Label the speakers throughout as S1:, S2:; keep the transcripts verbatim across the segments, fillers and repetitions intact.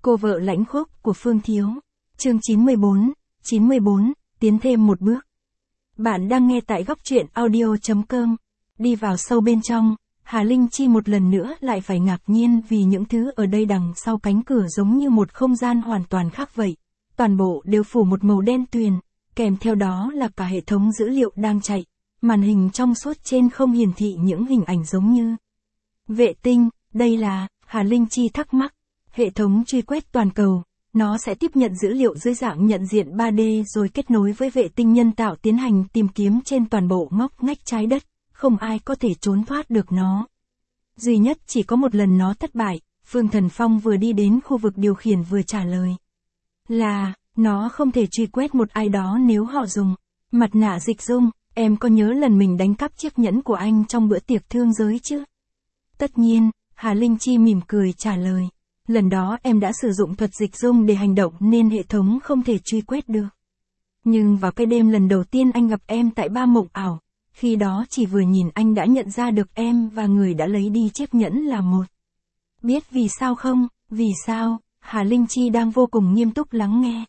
S1: Cô vợ lãnh khốc của Phương Thiếu. Chương chín mươi bốn, chín mươi bốn, tiến thêm một bước. Bạn đang nghe tại góc truyện audio chấm com. Đi vào sâu bên trong, Hà Linh Chi một lần nữa lại phải ngạc nhiên vì những thứ ở đây đằng sau cánh cửa giống như một không gian hoàn toàn khác vậy. Toàn bộ đều phủ một màu đen tuyền, kèm theo đó là cả hệ thống dữ liệu đang chạy. Màn hình trong suốt trên không hiển thị những hình ảnh giống như vệ tinh. Đây là, Hà Linh Chi thắc mắc, hệ thống truy quét toàn cầu. Nó sẽ tiếp nhận dữ liệu dưới dạng nhận diện ba D rồi kết nối với vệ tinh nhân tạo tiến hành tìm kiếm trên toàn bộ ngóc ngách trái đất, không ai có thể trốn thoát được nó. Duy nhất chỉ có một lần nó thất bại, Phương Thần Phong vừa đi đến khu vực điều khiển vừa trả lời. Là, nó không thể truy quét một ai đó nếu họ dùng mặt nạ dịch dung. Em có nhớ lần mình đánh cắp chiếc nhẫn của anh trong bữa tiệc thương giới chứ? Tất nhiên, Hà Linh Chi mỉm cười trả lời. Lần đó em đã sử dụng thuật dịch dung để hành động nên hệ thống không thể truy quét được. Nhưng vào cái đêm lần đầu tiên anh gặp em tại ba mộng ảo, khi đó chỉ vừa nhìn anh đã nhận ra được em và người đã lấy đi chiếc nhẫn là một. Biết vì sao không? Vì sao? Hà Linh Chi đang vô cùng nghiêm túc lắng nghe.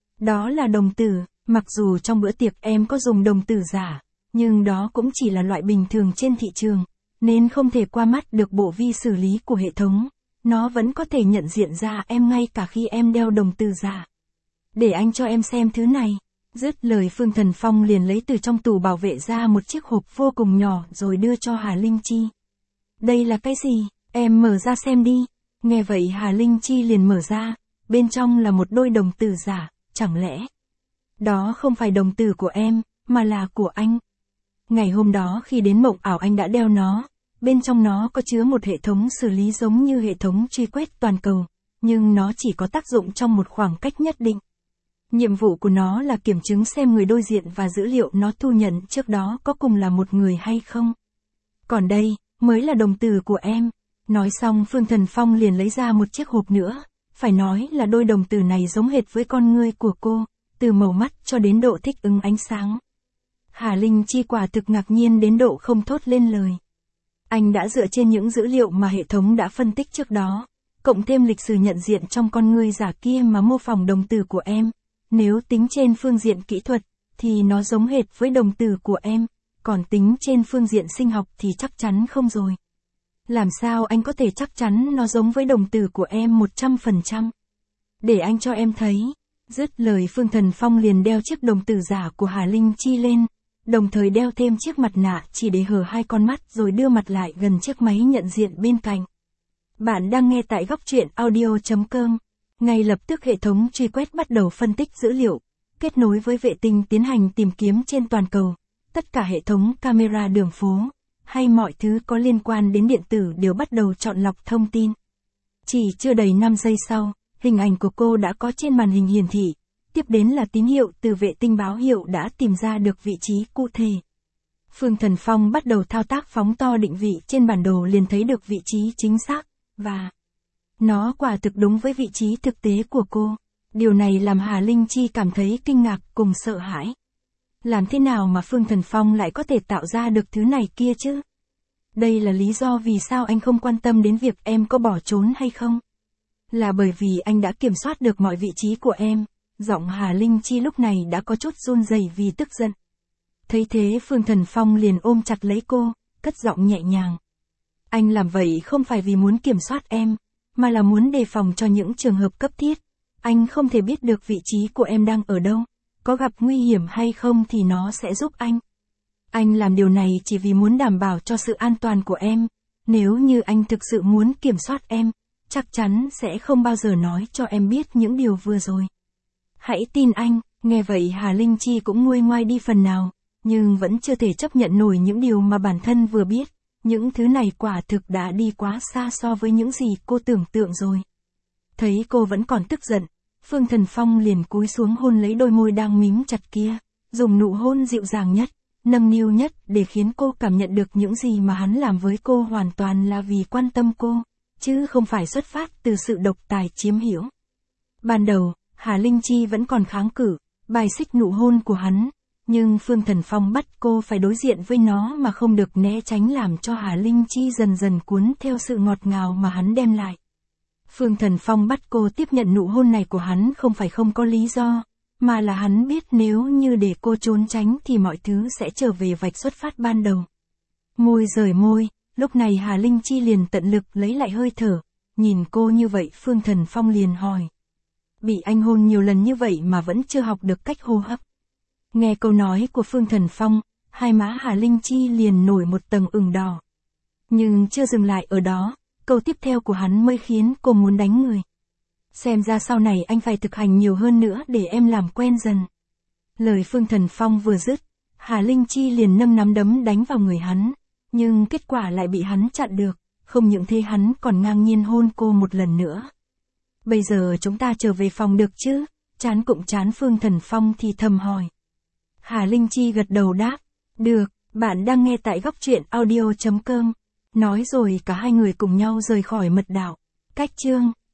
S1: Đó là đồng tử, mặc dù trong bữa tiệc em có dùng đồng tử giả, nhưng đó cũng chỉ là loại bình thường trên thị trường, nên không thể qua mắt được bộ vi xử lý của hệ thống. Nó vẫn có thể nhận diện ra em ngay cả khi em đeo đồng tử giả. Để anh cho em xem thứ này. Dứt lời Phương Thần Phong liền lấy từ trong tủ bảo vệ ra một chiếc hộp vô cùng nhỏ rồi đưa cho Hà Linh Chi. Đây là cái gì? Em mở ra xem đi. Nghe vậy Hà Linh Chi liền mở ra. Bên trong là một đôi đồng tử giả, chẳng lẽ đó không phải đồng tử của em, mà là của anh. Ngày hôm đó khi đến mộng ảo anh đã đeo nó. Bên trong nó có chứa một hệ thống xử lý giống như hệ thống truy quét toàn cầu, nhưng nó chỉ có tác dụng trong một khoảng cách nhất định. Nhiệm vụ của nó là kiểm chứng xem người đối diện và dữ liệu nó thu nhận trước đó có cùng là một người hay không. Còn đây, mới là đồng tử của em. Nói xong Phương Thần Phong liền lấy ra một chiếc hộp nữa. Phải nói là đôi đồng tử này giống hệt với con ngươi của cô, từ màu mắt cho đến độ thích ứng ánh sáng. Hà Linh Chi quả thực ngạc nhiên đến độ không thốt lên lời. Anh đã dựa trên những dữ liệu mà hệ thống đã phân tích trước đó, cộng thêm lịch sử nhận diện trong con ngươi giả kia mà mô phỏng đồng tử của em. Nếu tính trên phương diện kỹ thuật, thì nó giống hệt với đồng tử của em, còn tính trên phương diện sinh học thì chắc chắn không rồi. Làm sao anh có thể chắc chắn nó giống với đồng tử của em một trăm phần trăm? Để anh cho em thấy. Dứt lời Phương Thần Phong liền đeo chiếc đồng tử giả của Hà Linh Chi lên, đồng thời đeo thêm chiếc mặt nạ chỉ để hở hai con mắt rồi đưa mặt lại gần chiếc máy nhận diện bên cạnh. Bạn đang nghe tại góc truyện audio chấm com. Ngay lập tức hệ thống truy quét bắt đầu phân tích dữ liệu, kết nối với vệ tinh tiến hành tìm kiếm trên toàn cầu. Tất cả hệ thống camera đường phố, hay mọi thứ có liên quan đến điện tử đều bắt đầu chọn lọc thông tin. Chỉ chưa đầy năm giây sau, hình ảnh của cô đã có trên màn hình hiển thị. Tiếp đến là tín hiệu từ vệ tinh báo hiệu đã tìm ra được vị trí cụ thể. Phương Thần Phong bắt đầu thao tác phóng to định vị trên bản đồ liền thấy được vị trí chính xác, và nó quả thực đúng với vị trí thực tế của cô. Điều này làm Hà Linh Chi cảm thấy kinh ngạc cùng sợ hãi. Làm thế nào mà Phương Thần Phong lại có thể tạo ra được thứ này kia chứ? Đây là lý do vì sao anh không quan tâm đến việc em có bỏ trốn hay không? Là bởi vì anh đã kiểm soát được mọi vị trí của em. Giọng Hà Linh Chi lúc này đã có chút run rẩy vì tức giận. Thấy thế Phương Thần Phong liền ôm chặt lấy cô, cất giọng nhẹ nhàng. Anh làm vậy không phải vì muốn kiểm soát em, mà là muốn đề phòng cho những trường hợp cấp thiết. Anh không thể biết được vị trí của em đang ở đâu, có gặp nguy hiểm hay không thì nó sẽ giúp anh. Anh làm điều này chỉ vì muốn đảm bảo cho sự an toàn của em. Nếu như anh thực sự muốn kiểm soát em, chắc chắn sẽ không bao giờ nói cho em biết những điều vừa rồi. Hãy tin anh. Nghe vậy Hà Linh Chi cũng nguôi ngoai đi phần nào, nhưng vẫn chưa thể chấp nhận nổi những điều mà bản thân vừa biết. Những thứ này quả thực đã đi quá xa so với những gì cô tưởng tượng rồi. Thấy cô vẫn còn tức giận, Phương Thần Phong liền cúi xuống hôn lấy đôi môi đang mím chặt kia, dùng nụ hôn dịu dàng nhất, nâng niu nhất để khiến cô cảm nhận được những gì mà hắn làm với cô hoàn toàn là vì quan tâm cô, chứ không phải xuất phát từ sự độc tài chiếm hữu. Ban đầu, Hà Linh Chi vẫn còn kháng cự, bài xích nụ hôn của hắn, nhưng Phương Thần Phong bắt cô phải đối diện với nó mà không được né tránh làm cho Hà Linh Chi dần dần cuốn theo sự ngọt ngào mà hắn đem lại. Phương Thần Phong bắt cô tiếp nhận nụ hôn này của hắn không phải không có lý do, mà là hắn biết nếu như để cô trốn tránh thì mọi thứ sẽ trở về vạch xuất phát ban đầu. Môi rời môi, lúc này Hà Linh Chi liền tận lực lấy lại hơi thở, nhìn cô như vậy Phương Thần Phong liền hỏi. Bị anh hôn nhiều lần như vậy mà vẫn chưa học được cách hô hấp. Nghe câu nói của Phương Thần Phong, hai má Hà Linh Chi liền nổi một tầng ửng đỏ. Nhưng chưa dừng lại ở đó, câu tiếp theo của hắn mới khiến cô muốn đánh người. Xem ra sau này anh phải thực hành nhiều hơn nữa để em làm quen dần. Lời Phương Thần Phong vừa dứt, Hà Linh Chi liền nâng nắm đấm đánh vào người hắn, nhưng kết quả lại bị hắn chặn được, không những thế hắn còn ngang nhiên hôn cô một lần nữa. Bây giờ chúng ta trở về phòng được chứ? Chán cụm chán Phương Thần Phong thì thầm hỏi. Hà Linh Chi gật đầu đáp. Được, bạn đang nghe tại góc truyện audio chấm com. Nói rồi cả hai người cùng nhau rời khỏi mật đạo. Cách chương